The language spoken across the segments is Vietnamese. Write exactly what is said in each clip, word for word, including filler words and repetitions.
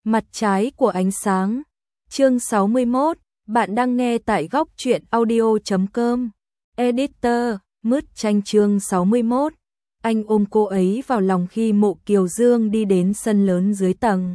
Mặt trái của ánh sáng. Chương sáu mươi mốt, bạn đang nghe tại góc truyện audio chấm com. Editor, Mứt Tranh chương sáu mươi mốt. Anh ôm cô ấy vào lòng khi Mộ Kiều Dương đi đến sân lớn dưới tầng.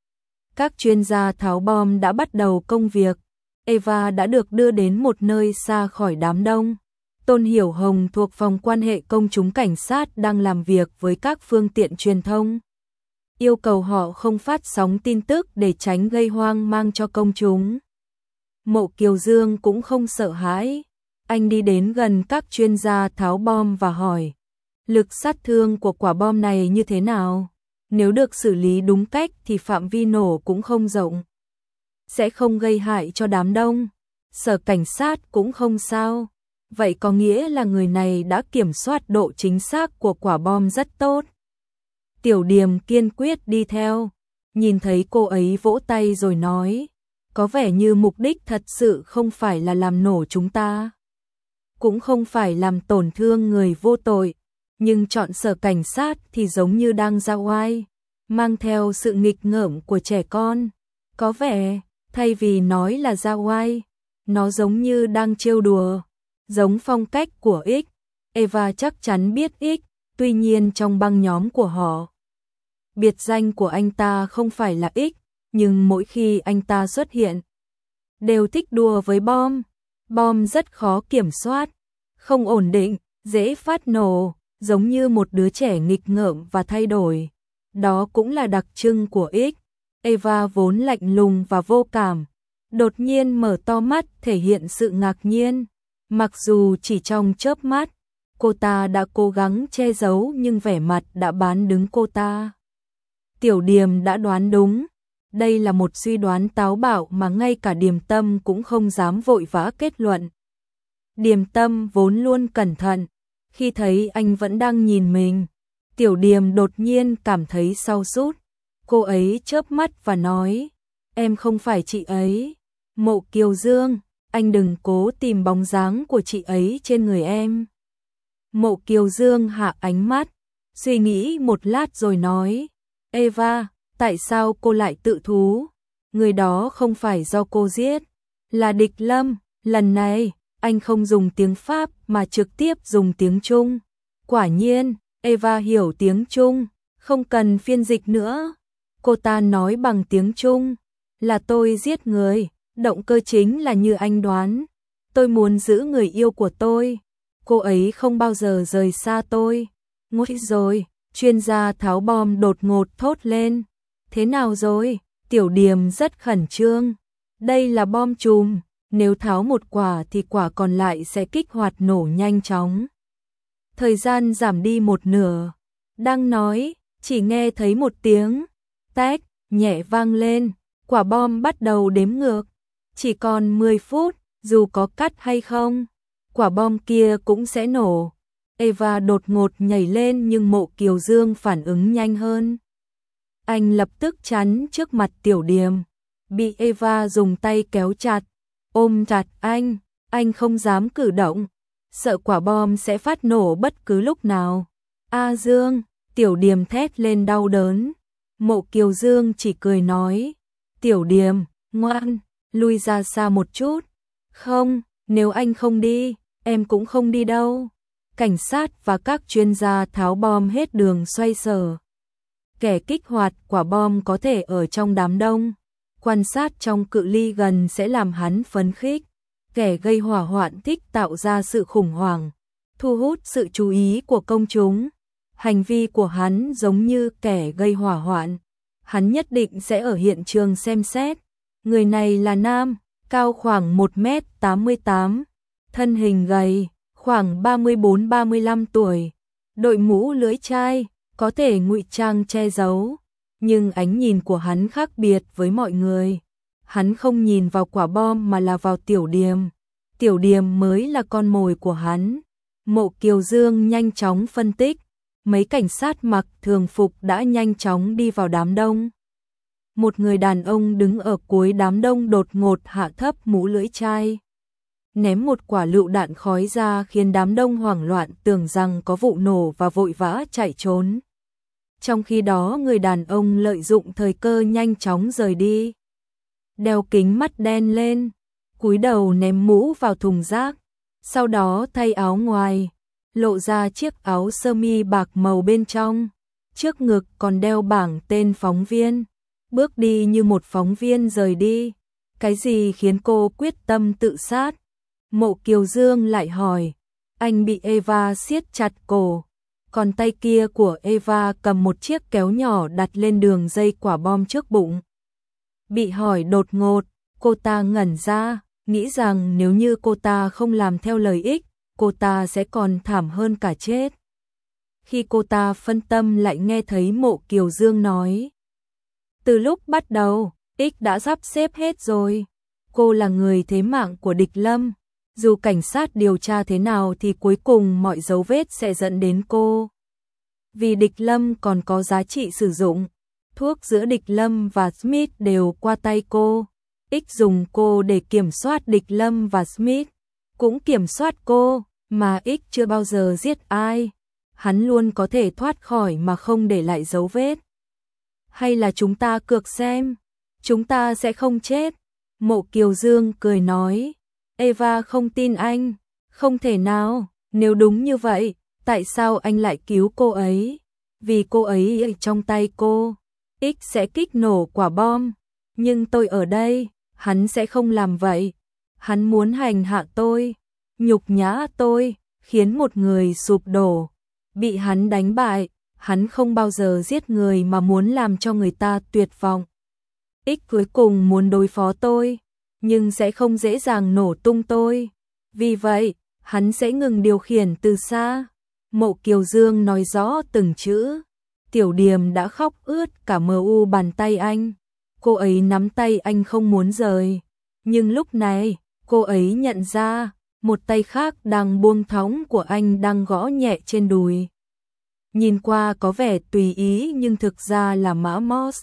Các chuyên gia tháo bom đã bắt đầu công việc. Eva đã được đưa đến một nơi xa khỏi đám đông. Tôn Hiểu Hồng thuộc phòng quan hệ công chúng cảnh sát đang làm việc với các phương tiện truyền thông, yêu cầu họ không phát sóng tin tức để tránh gây hoang mang cho công chúng. Mộ Kiều Dương cũng không sợ hãi. Anh đi đến gần các chuyên gia tháo bom và hỏi, lực sát thương của quả bom này như thế nào? Nếu được xử lý đúng cách thì phạm vi nổ cũng không rộng, sẽ không gây hại cho đám đông. Sở cảnh sát cũng không sao. Vậy có nghĩa là người này đã kiểm soát độ chính xác của quả bom rất tốt. Tiểu Điềm kiên quyết đi theo, nhìn thấy cô ấy vỗ tay rồi nói, có vẻ như mục đích thật sự không phải là làm nổ chúng ta, cũng không phải làm tổn thương người vô tội, nhưng chọn sở cảnh sát thì giống như đang ra oai, mang theo sự nghịch ngợm của trẻ con. Có vẻ, thay vì nói là ra oai, nó giống như đang trêu đùa, giống phong cách của X. Eva chắc chắn biết X, tuy nhiên trong băng nhóm của họ, biệt danh của anh ta không phải là X, nhưng mỗi khi anh ta xuất hiện, đều thích đùa với bom. Bom rất khó kiểm soát, không ổn định, dễ phát nổ, giống như một đứa trẻ nghịch ngợm và thay đổi. Đó cũng là đặc trưng của X. Eva vốn lạnh lùng và vô cảm, đột nhiên mở to mắt thể hiện sự ngạc nhiên. Mặc dù chỉ trong chớp mắt, cô ta đã cố gắng che giấu nhưng vẻ mặt đã bán đứng cô ta. Tiểu Điềm đã đoán đúng. Đây là một suy đoán táo bạo mà ngay cả Điềm Tâm cũng không dám vội vã kết luận. Điềm Tâm vốn luôn cẩn thận, khi thấy anh vẫn đang nhìn mình, Tiểu Điềm đột nhiên cảm thấy xao sút. Cô ấy chớp mắt và nói, em không phải chị ấy. Mộ Kiều Dương, anh đừng cố tìm bóng dáng của chị ấy trên người em. Mộ Kiều Dương hạ ánh mắt, suy nghĩ một lát rồi nói, Eva, tại sao cô lại tự thú? Người đó không phải do cô giết, là Địch Lâm. Lần này, anh không dùng tiếng Pháp mà trực tiếp dùng tiếng Trung. Quả nhiên, Eva hiểu tiếng Trung, không cần phiên dịch nữa. Cô ta nói bằng tiếng Trung, là tôi giết người, động cơ chính là như anh đoán. Tôi muốn giữ người yêu của tôi, cô ấy không bao giờ rời xa tôi. Nguôi rồi, chuyên gia tháo bom đột ngột thốt lên. Thế nào rồi? Tiểu Điềm rất khẩn trương. Đây là bom chùm, nếu tháo một quả thì quả còn lại sẽ kích hoạt nổ nhanh chóng. Thời gian giảm đi một nửa. Đang nói, chỉ nghe thấy một tiếng tách nhẹ vang lên, quả bom bắt đầu đếm ngược. Chỉ còn mười phút, dù có cắt hay không, quả bom kia cũng sẽ nổ. Eva đột ngột nhảy lên nhưng Mộ Kiều Dương phản ứng nhanh hơn. Anh lập tức chắn trước mặt Tiểu Điềm, bị Eva dùng tay kéo chặt, ôm chặt anh, anh không dám cử động, sợ quả bom sẽ phát nổ bất cứ lúc nào. A Dương, Tiểu Điềm thét lên đau đớn. Mộ Kiều Dương chỉ cười nói, Tiểu Điềm, ngoan, lui ra xa một chút. Không, nếu anh không đi, em cũng không đi đâu. Cảnh sát và các chuyên gia tháo bom hết đường xoay sở. Kẻ kích hoạt quả bom có thể ở trong đám đông, quan sát trong cự ly gần sẽ làm hắn phấn khích. Kẻ gây hỏa hoạn thích tạo ra sự khủng hoảng, thu hút sự chú ý của công chúng. Hành vi của hắn giống như kẻ gây hỏa hoạn, hắn nhất định sẽ ở hiện trường xem xét. Người này là nam, cao khoảng một mét tám mươi tám, thân hình gầy, khoảng ba mươi bốn ba mươi lăm tuổi, đội mũ lưỡi chai, có thể ngụy trang che giấu, nhưng ánh nhìn của hắn khác biệt với mọi người. Hắn không nhìn vào quả bom mà là vào Tiểu Điềm. Tiểu Điềm mới là con mồi của hắn. Mộ Kiều Dương nhanh chóng phân tích, mấy cảnh sát mặc thường phục đã nhanh chóng đi vào đám đông. Một người đàn ông đứng ở cuối đám đông đột ngột hạ thấp mũ lưỡi chai, ném một quả lựu đạn khói ra khiến đám đông hoảng loạn tưởng rằng có vụ nổ và vội vã chạy trốn. Trong khi đó người đàn ông lợi dụng thời cơ nhanh chóng rời đi. Đeo kính mắt đen lên, cúi đầu ném mũ vào thùng rác, sau đó thay áo ngoài, lộ ra chiếc áo sơ mi bạc màu bên trong, trước ngực còn đeo bảng tên phóng viên, bước đi như một phóng viên rời đi. Cái gì khiến cô quyết tâm tự sát? Mộ Kiều Dương lại hỏi. Anh bị Eva siết chặt cổ, còn tay kia của Eva cầm một chiếc kéo nhỏ đặt lên đường dây quả bom trước bụng. Bị hỏi đột ngột, cô ta ngẩn ra, nghĩ rằng nếu như cô ta không làm theo lời ích, cô ta sẽ còn thảm hơn cả chết. Khi cô ta phân tâm lại nghe thấy Mộ Kiều Dương nói. Từ lúc bắt đầu, ích đã sắp xếp hết rồi. Cô là người thế mạng của Địch Lâm. Dù cảnh sát điều tra thế nào thì cuối cùng mọi dấu vết sẽ dẫn đến cô. Vì Địch Lâm còn có giá trị sử dụng. Thuốc giữa Địch Lâm và Smith đều qua tay cô. Ích dùng cô để kiểm soát Địch Lâm và Smith. Cũng kiểm soát cô, mà Ích chưa bao giờ giết ai. Hắn luôn có thể thoát khỏi mà không để lại dấu vết. Hay là chúng ta cược xem, chúng ta sẽ không chết. Mộ Kiều Dương cười nói. Eva không tin anh, không thể nào, nếu đúng như vậy, tại sao anh lại cứu cô ấy? Vì cô ấy ở trong tay cô, X sẽ kích nổ quả bom, nhưng tôi ở đây, hắn sẽ không làm vậy. Hắn muốn hành hạ tôi, nhục nhã tôi, khiến một người sụp đổ, bị hắn đánh bại, hắn không bao giờ giết người mà muốn làm cho người ta tuyệt vọng. X cuối cùng muốn đối phó tôi, nhưng sẽ không dễ dàng nổ tung tôi. Vì vậy, hắn sẽ ngừng điều khiển từ xa. Mộ Kiều Dương nói rõ từng chữ. Tiểu Điềm đã khóc ướt cả mờ u bàn tay anh. Cô ấy nắm tay anh không muốn rời. Nhưng lúc này, cô ấy nhận ra, một tay khác đang buông thõng của anh đang gõ nhẹ trên đùi. Nhìn qua có vẻ tùy ý nhưng thực ra là mã Moss.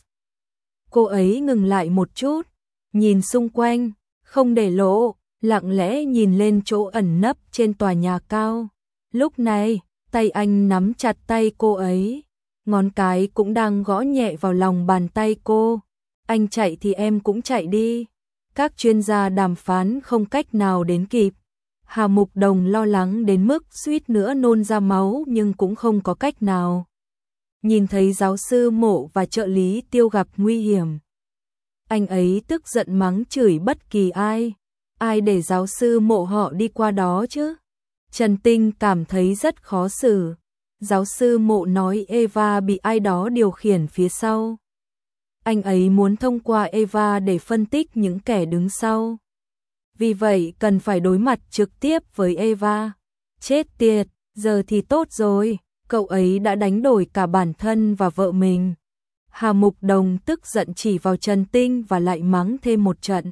Cô ấy ngừng lại một chút, nhìn xung quanh, không để lộ, lặng lẽ nhìn lên chỗ ẩn nấp trên tòa nhà cao. Lúc này, tay anh nắm chặt tay cô ấy, ngón cái cũng đang gõ nhẹ vào lòng bàn tay cô. Anh chạy thì em cũng chạy đi. Các chuyên gia đàm phán không cách nào đến kịp. Hà Mục Đồng lo lắng đến mức suýt nữa nôn ra máu nhưng cũng không có cách nào. Nhìn thấy giáo sư Mộ và trợ lý Tiêu gặp nguy hiểm, anh ấy tức giận mắng chửi bất kỳ ai. Ai để giáo sư Mộ họ đi qua đó chứ? Trần Tinh cảm thấy rất khó xử. Giáo sư Mộ nói Eva bị ai đó điều khiển phía sau. Anh ấy muốn thông qua Eva để phân tích những kẻ đứng sau. Vì vậy cần phải đối mặt trực tiếp với Eva. Chết tiệt, giờ thì tốt rồi, cậu ấy đã đánh đổi cả bản thân và vợ mình. Hà Mục Đồng tức giận chỉ vào Trần Tinh và lại mắng thêm một trận.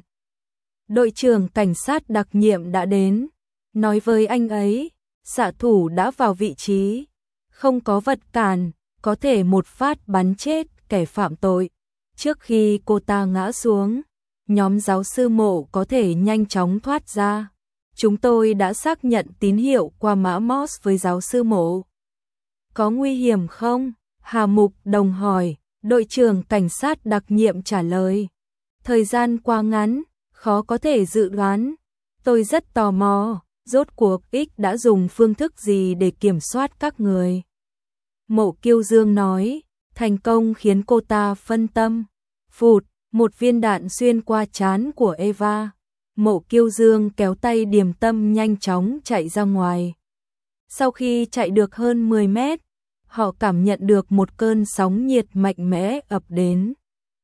Đội trưởng cảnh sát đặc nhiệm đã đến, nói với anh ấy, xạ thủ đã vào vị trí, không có vật cản, có thể một phát bắn chết kẻ phạm tội. Trước khi cô ta ngã xuống, nhóm giáo sư Mộ có thể nhanh chóng thoát ra. Chúng tôi đã xác nhận tín hiệu qua mã Morse với giáo sư Mộ. Có nguy hiểm không? Hà Mục Đồng hỏi. Đội trưởng cảnh sát đặc nhiệm trả lời. Thời gian quá ngắn, khó có thể dự đoán. Tôi rất tò mò, rốt cuộc X đã dùng phương thức gì để kiểm soát các người. Mộ Kiều Dương nói, thành công khiến cô ta phân tâm. Phụt, một viên đạn xuyên qua trán của Eva. Mộ Kiều Dương kéo tay Điềm Tâm nhanh chóng chạy ra ngoài. Sau khi chạy được hơn mười mét, họ cảm nhận được một cơn sóng nhiệt mạnh mẽ ập đến.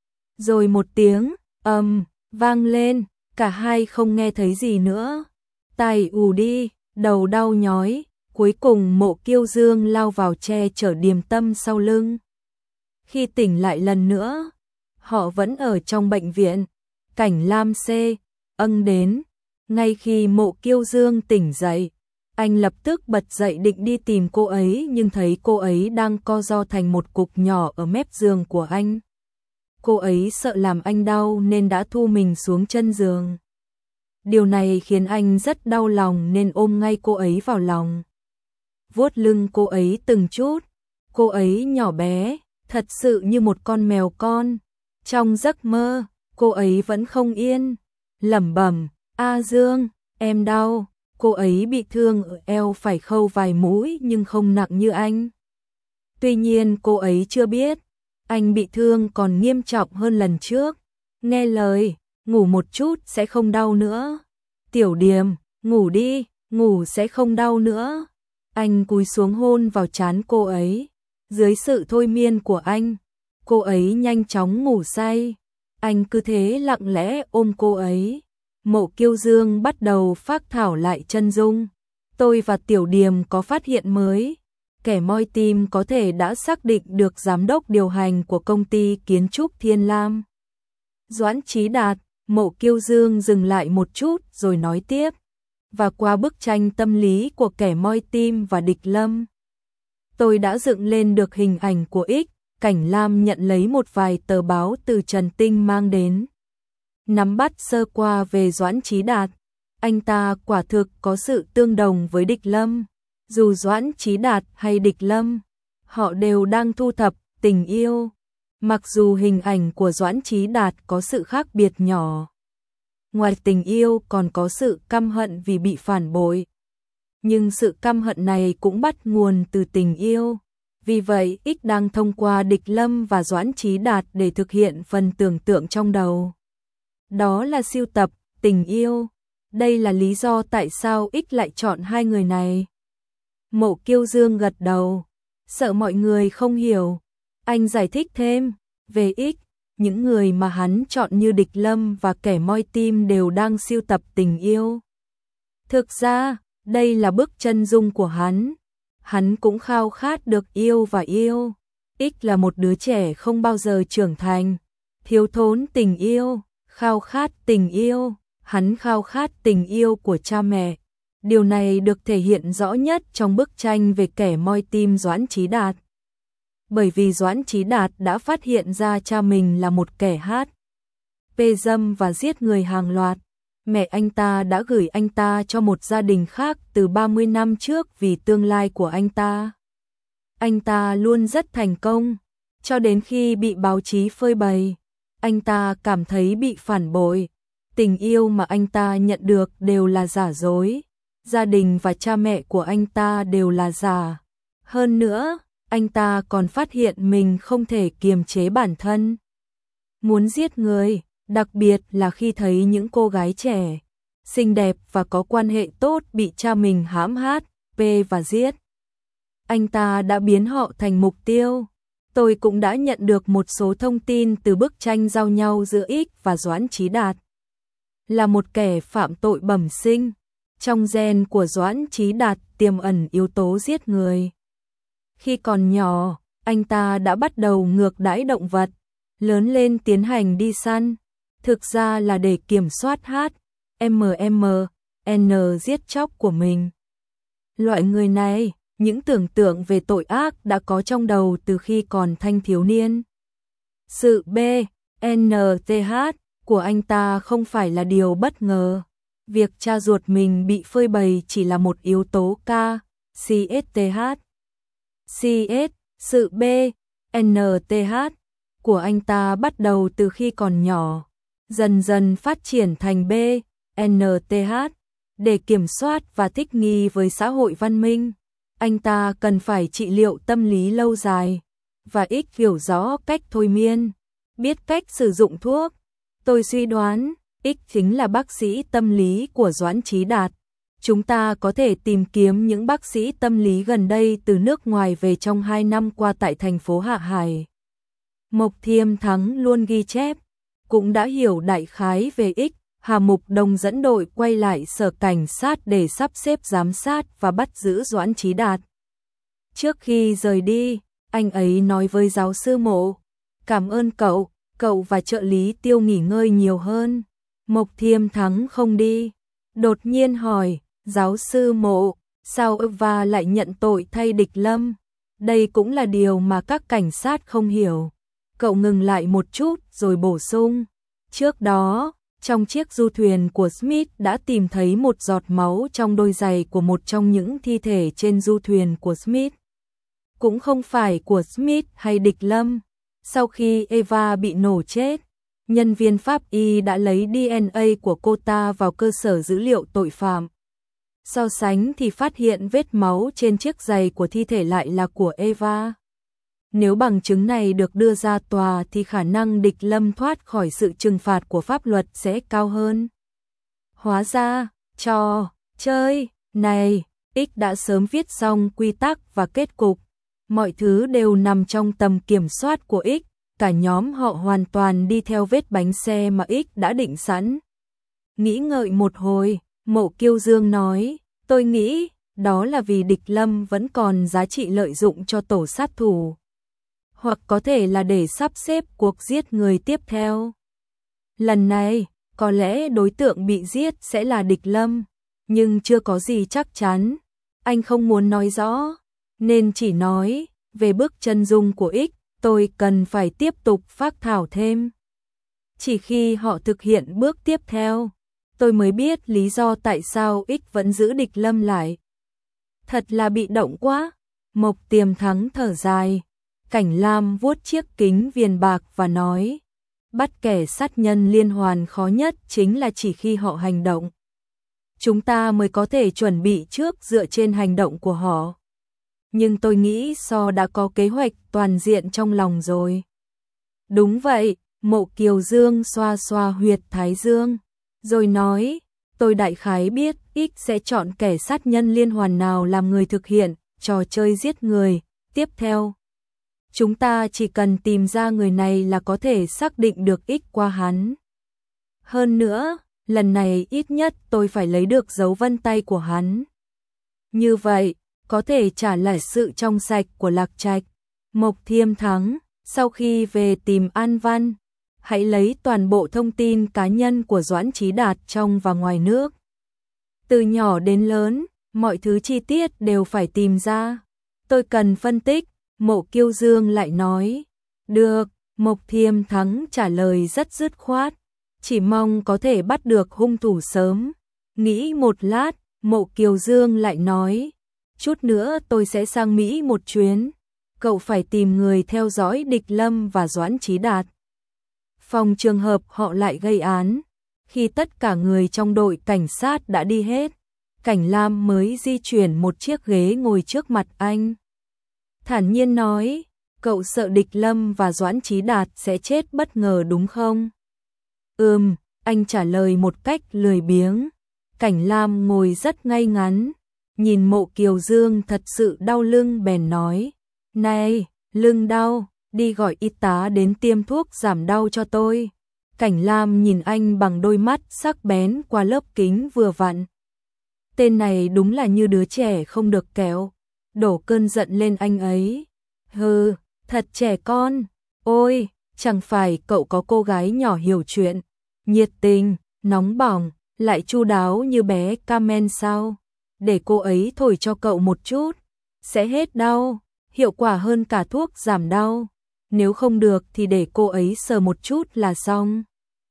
Rồi một tiếng ầm vang lên, cả hai không nghe thấy gì nữa. Tai ù đi, đầu đau nhói, cuối cùng Mộ Kiều Dương lao vào che chở Điềm Tâm sau lưng. Khi tỉnh lại lần nữa, họ vẫn ở trong bệnh viện. Cảnh Lam C âng đến, ngay khi Mộ Kiều Dương tỉnh dậy, anh lập tức bật dậy định đi tìm cô ấy nhưng thấy cô ấy đang co ro thành một cục nhỏ ở mép giường của anh. Cô ấy sợ làm anh đau nên đã thu mình xuống chân giường. Điều này khiến anh rất đau lòng nên ôm ngay cô ấy vào lòng. Vuốt lưng cô ấy từng chút, cô ấy nhỏ bé, thật sự như một con mèo con. Trong giấc mơ, cô ấy vẫn không yên, lẩm bẩm, "A Dương, em đau." Cô ấy bị thương ở eo, phải khâu vài mũi nhưng không nặng như anh. Tuy nhiên cô ấy chưa biết, anh bị thương còn nghiêm trọng hơn lần trước. "Nghe lời, ngủ một chút sẽ không đau nữa. Tiểu Điềm, ngủ đi, ngủ sẽ không đau nữa." Anh cúi xuống hôn vào trán cô ấy. Dưới sự thôi miên của anh, cô ấy nhanh chóng ngủ say. Anh cứ thế lặng lẽ ôm cô ấy. Mộ Kiêu Dương bắt đầu phác thảo lại chân dung. "Tôi và Tiểu Điềm có phát hiện mới. Kẻ moi tim có thể đã xác định được giám đốc điều hành của công ty kiến trúc Thiên Lam, Doãn Chí Đạt." Mộ Kiêu Dương dừng lại một chút rồi nói tiếp. "Và qua bức tranh tâm lý của kẻ moi tim và địch lâm, tôi đã dựng lên được hình ảnh của X." Cảnh Lam nhận lấy một vài tờ báo từ Trần Tinh mang đến. Nắm bắt sơ qua về Doãn Chí Đạt. Anh ta quả thực có sự tương đồng với địch lâm. Dù Doãn Chí Đạt hay địch lâm, họ đều đang thu thập tình yêu. Mặc dù hình ảnh của Doãn Chí Đạt có sự khác biệt nhỏ, ngoài tình yêu còn có sự căm hận vì bị phản bội. Nhưng sự căm hận này cũng bắt nguồn từ tình yêu. Vì vậy, X đang thông qua địch lâm và Doãn Chí Đạt để thực hiện phần tưởng tượng trong đầu. Đó là sưu tập tình yêu. Đây là lý do tại sao X lại chọn hai người này. Mộ Kiêu Dương gật đầu. Sợ mọi người không hiểu, anh giải thích thêm. Về X, những người mà hắn chọn như địch lâm và kẻ moi tim đều đang sưu tập tình yêu. Thực ra, đây là bức chân dung của hắn. Hắn cũng khao khát được yêu và yêu. X là một đứa trẻ không bao giờ trưởng thành, thiếu thốn tình yêu, khao khát tình yêu. Hắn khao khát tình yêu của cha mẹ. Điều này được thể hiện rõ nhất trong bức tranh về kẻ moi tim Doãn Chí Đạt. Bởi vì Doãn Chí Đạt đã phát hiện ra cha mình là một kẻ hát pê dâm và giết người hàng loạt. Mẹ anh ta đã gửi anh ta cho một gia đình khác từ ba mươi năm trước vì tương lai của anh ta. Anh ta luôn rất thành công, cho đến khi bị báo chí phơi bày. Anh ta cảm thấy bị phản bội. Tình yêu mà anh ta nhận được đều là giả dối. Gia đình và cha mẹ của anh ta đều là giả. Hơn nữa, anh ta còn phát hiện mình không thể kiềm chế bản thân, muốn giết người, đặc biệt là khi thấy những cô gái trẻ, xinh đẹp và có quan hệ tốt bị cha mình hãm hại và giết. Anh ta đã biến họ thành mục tiêu. Tôi cũng đã nhận được một số thông tin từ bức tranh giao nhau giữa X và Doãn Chí Đạt. Là một kẻ phạm tội bẩm sinh, trong gen của Doãn Chí Đạt tiềm ẩn yếu tố giết người. Khi còn nhỏ, anh ta đã bắt đầu ngược đãi động vật, lớn lên tiến hành đi săn, thực ra là để kiểm soát H M M N giết chóc của mình. Loại người này, những tưởng tượng về tội ác đã có trong đầu từ khi còn thanh thiếu niên. Sự B N T H của anh ta không phải là điều bất ngờ. Việc cha ruột mình bị phơi bày chỉ là một yếu tố K, C S T H. C S, sự B N T H của anh ta bắt đầu từ khi còn nhỏ, dần dần phát triển thành B N T H. Để kiểm soát và thích nghi với xã hội văn minh, anh ta cần phải trị liệu tâm lý lâu dài, và X hiểu rõ cách thôi miên, biết cách sử dụng thuốc. Tôi suy đoán, X chính là bác sĩ tâm lý của Doãn Chí Đạt. Chúng ta có thể tìm kiếm những bác sĩ tâm lý gần đây từ nước ngoài về trong hai năm qua tại thành phố Hạ Hải. Mộc Thiêm Thắng luôn ghi chép, cũng đã hiểu đại khái về X. Hà Mục Đồng dẫn đội quay lại sở cảnh sát để sắp xếp giám sát và bắt giữ Doãn Chí Đạt. Trước khi rời đi, anh ấy nói với giáo sư Mộ, cảm ơn cậu, cậu và trợ lý Tiêu nghỉ ngơi nhiều hơn. Mộc Thiêm Thắng không đi, đột nhiên hỏi, giáo sư Mộ, sao Eva lại nhận tội thay địch lâm? Đây cũng là điều mà các cảnh sát không hiểu. Cậu ngừng lại một chút rồi bổ sung, trước đó, trong chiếc du thuyền của Smith đã tìm thấy một giọt máu trong đôi giày của một trong những thi thể trên du thuyền của Smith. cũng không phải của Smith hay Địch Lâm. Sau khi Eva bị nổ chết, nhân viên pháp y đã lấy đê en a của cô ta vào cơ sở dữ liệu tội phạm. So sánh thì phát hiện vết máu trên chiếc giày của thi thể lại là của Eva. Nếu bằng chứng này được đưa ra tòa thì khả năng Địch Lâm thoát khỏi sự trừng phạt của pháp luật sẽ cao hơn. Hóa ra, trò chơi này, X đã sớm viết xong quy tắc và kết cục. Mọi thứ đều nằm trong tầm kiểm soát của X, cả nhóm họ hoàn toàn đi theo vết bánh xe mà X đã định sẵn. Nghĩ ngợi một hồi, Mộ Kiêu Dương nói, tôi nghĩ, đó là vì Địch Lâm vẫn còn giá trị lợi dụng cho tổ sát thủ. Hoặc có thể là để sắp xếp cuộc giết người tiếp theo. Lần này, có lẽ đối tượng bị giết sẽ là Địch Lâm, nhưng chưa có gì chắc chắn. Anh không muốn nói rõ, nên chỉ nói, về bước chân dung của X, tôi cần phải tiếp tục phác thảo thêm. Chỉ khi họ thực hiện bước tiếp theo, tôi mới biết lý do tại sao X vẫn giữ Địch Lâm lại. Thật là bị động quá. Mộc Tiềm Thắng thở dài. Cảnh Lam vuốt chiếc kính viền bạc và nói, bắt kẻ sát nhân liên hoàn khó nhất chính là chỉ khi họ hành động. Chúng ta mới có thể chuẩn bị trước dựa trên hành động của họ. Nhưng tôi nghĩ So đã có kế hoạch toàn diện trong lòng rồi. Đúng vậy, Mộ Kiều Dương xoa xoa huyệt thái dương, rồi nói, tôi đại khái biết X sẽ chọn kẻ sát nhân liên hoàn nào làm người thực hiện trò chơi giết người. Tiếp theo, chúng ta chỉ cần tìm ra người này là có thể xác định được X qua hắn. Hơn nữa, lần này ít nhất tôi phải lấy được dấu vân tay của hắn. Như vậy, có thể trả lại sự trong sạch của Lạc Trạch. Mộc Thiêm Thắng, sau khi về tìm An Văn, hãy lấy toàn bộ thông tin cá nhân của Doãn Chí Đạt trong và ngoài nước. Từ nhỏ đến lớn, mọi thứ chi tiết đều phải tìm ra. Tôi cần phân tích. Mộ Kiêu Dương lại nói, được. Mộc Thiêm Thắng trả lời rất dứt khoát, chỉ mong có thể bắt được hung thủ sớm. Nghĩ một lát, Mộ Kiều Dương lại nói, chút nữa tôi sẽ sang Mỹ một chuyến, cậu phải tìm người theo dõi Địch Lâm và Doãn Chí Đạt. Phòng trường hợp họ lại gây án, khi tất cả người trong đội cảnh sát đã đi hết, Cảnh Lam mới di chuyển một chiếc ghế ngồi trước mặt anh. Thản nhiên nói, cậu sợ Địch Lâm và Doãn Chí Đạt sẽ chết bất ngờ đúng không? Ừm, anh trả lời một cách lười biếng. Cảnh Lam ngồi rất ngay ngắn, nhìn Mộ Kiều Dương thật sự đau lưng bèn nói, này, lưng đau, đi gọi y tá đến tiêm thuốc giảm đau cho tôi. Cảnh Lam nhìn anh bằng đôi mắt sắc bén qua lớp kính vừa vặn. Tên này đúng là như đứa trẻ không được kẹo. Đổ cơn giận lên anh ấy. Hừ, thật trẻ con. Ôi, chẳng phải cậu có cô gái nhỏ hiểu chuyện, nhiệt tình, nóng bỏng, lại chu đáo như bé Carmen sao? Để cô ấy thổi cho cậu một chút, sẽ hết đau, hiệu quả hơn cả thuốc giảm đau. Nếu không được thì để cô ấy sờ một chút là xong.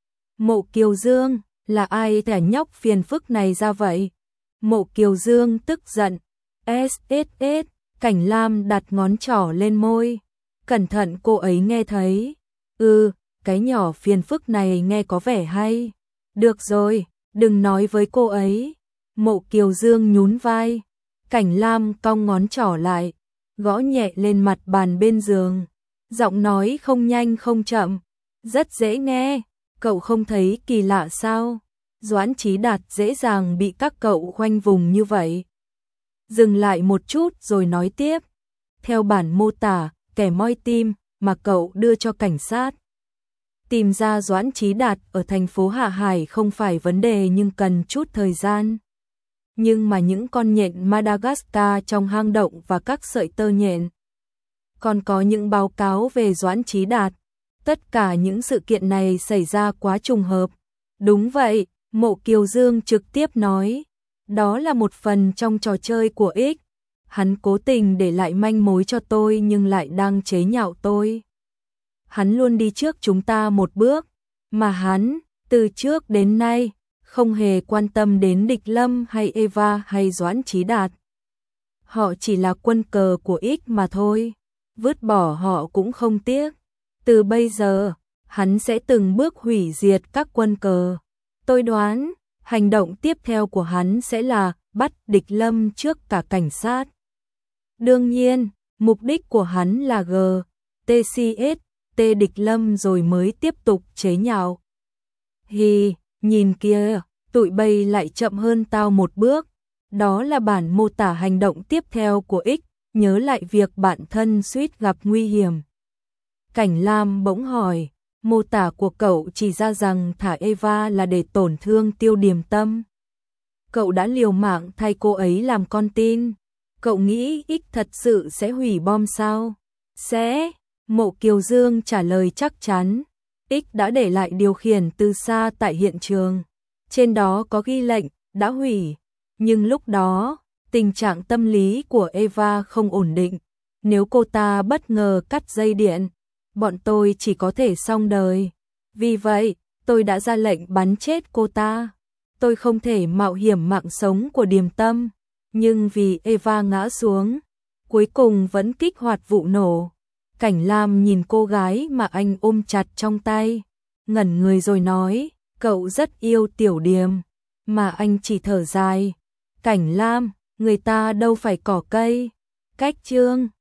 Mộ Kiều Dương, là ai thẻ nhóc phiền phức này ra vậy? Mộ Kiều Dương tức giận. ét ét ét, Cảnh Lam đặt ngón trỏ lên môi. Cẩn thận cô ấy nghe thấy. Ừ, cái nhỏ phiền phức này nghe có vẻ hay. Được rồi, đừng nói với cô ấy. Mộ Kiều Dương nhún vai. Cảnh Lam cong ngón trỏ lại, gõ nhẹ lên mặt bàn bên giường. Giọng nói không nhanh không chậm, rất dễ nghe. Cậu không thấy kỳ lạ sao? Doãn Chí Đạt dễ dàng bị các cậu khoanh vùng như vậy. Dừng lại một chút rồi nói tiếp. Theo bản mô tả, kẻ moi tim mà cậu đưa cho cảnh sát. Tìm ra Doãn Chí Đạt ở thành phố Hạ Hải không phải vấn đề nhưng cần chút thời gian. Nhưng mà những con nhện Madagascar trong hang động và các sợi tơ nhện. Còn có những báo cáo về Doãn Chí Đạt. Tất cả những sự kiện này xảy ra quá trùng hợp. Đúng vậy, Mộ Kiều Dương trực tiếp nói. Đó là một phần trong trò chơi của X. Hắn cố tình để lại manh mối cho tôi nhưng lại đang chế nhạo tôi. Hắn luôn đi trước chúng ta một bước. Mà hắn, từ trước đến nay, không hề quan tâm đến Địch Lâm hay Eva hay Doãn Chí Đạt. họ chỉ là quân cờ của X mà thôi, vứt bỏ họ cũng không tiếc. Từ bây giờ, hắn sẽ từng bước hủy diệt các quân cờ. Tôi đoán, hành động tiếp theo của hắn sẽ là bắt Địch Lâm trước cả cảnh sát. Đương nhiên, mục đích của hắn là G, T C S, T Địch Lâm rồi mới tiếp tục chế nhạo. Hì, nhìn kìa, tụi bay lại chậm hơn tao một bước. Đó là bản mô tả hành động tiếp theo của X, nhớ lại việc bạn thân suýt gặp nguy hiểm. Cảnh Lam bỗng hỏi, mô tả của cậu chỉ ra rằng thả Eva là để tổn thương Tiêu Điềm Tâm. Cậu đã liều mạng thay cô ấy làm con tin. Cậu nghĩ X thật sự sẽ hủy bom sao? Sẽ, Mộ Kiều Dương trả lời chắc chắn. X đã để lại điều khiển từ xa tại hiện trường. Trên đó có ghi lệnh, đã hủy. Nhưng lúc đó, tình trạng tâm lý của Eva không ổn định. Nếu cô ta bất ngờ cắt dây điện, bọn tôi chỉ có thể xong đời. Vì vậy, tôi đã ra lệnh bắn chết cô ta. Tôi không thể mạo hiểm mạng sống của Điềm Tâm. Nhưng vì Eva ngã xuống, cuối cùng vẫn kích hoạt vụ nổ. Cảnh Lam nhìn cô gái mà anh ôm chặt trong tay, ngẩn người rồi nói, cậu rất yêu Tiểu Điềm, mà anh chỉ thở dài. Cảnh Lam, người ta đâu phải cỏ cây. Cách chương